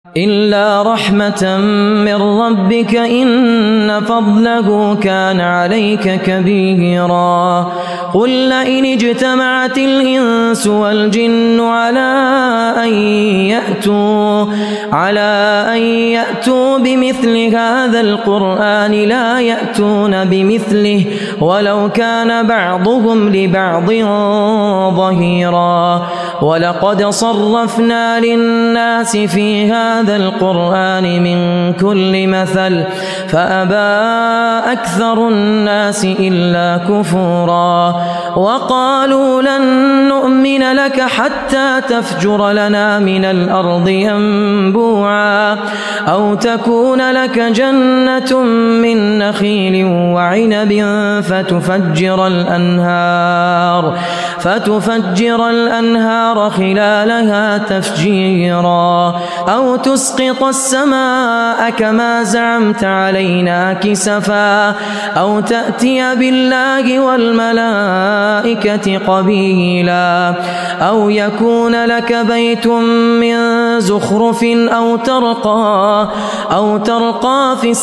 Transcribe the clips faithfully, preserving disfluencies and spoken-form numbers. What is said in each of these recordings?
إلا رحمة من ربك إن فضله كان عليك كبيرا. قل لئن اجتمعت الإنس والجن على أن يأتوا على أن يأتوا بمثل هذا القرآن لا يأتون بمثله ولو كان بعضهم لبعض ظهيرا. ولقد صرفنا للناس في هذا القرآن من كل مثل فأبى أكثر الناس إلا كفورا. وقالوا لن نؤمن لك حتى تفجر لنا من الأرض ينبوعا أو تكون لك جنة من نخيل وعنب فتفجر الأنهار فتفجر الأنهار خلالها تفجيرا أو تسقط السماء كما زعمت علينا كسفا أو تأتي بالله والملائكة قبيلا أو يكون لك بيت من زخرف أو ترقى أو ترقى في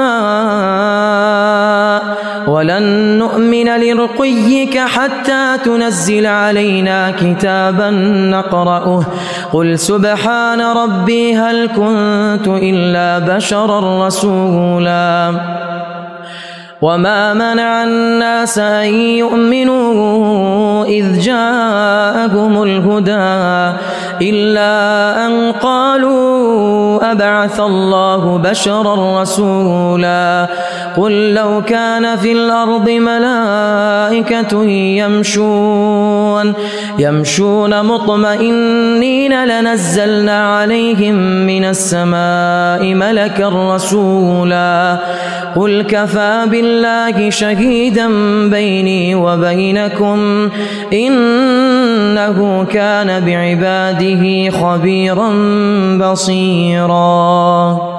السماء ولن نؤمن لرقيك حتى تنزل علينا كتابا نقرأه قل سبحان ربي هل كنت إلا بشرا رسولا. وما منع الناس أن يؤمنوا إذ جاءهم الهدى إلا أن قالوا أبعث الله بشرا رسولا. قل لو كان في الأرض ملائكة يمشون يمشون مطمئنين لنزلنا عليهم من السماء ملكا رسولا. قل كفى بالله شهيدا بيني وبينكم إنه كان بعباده خبيرا بصيرا.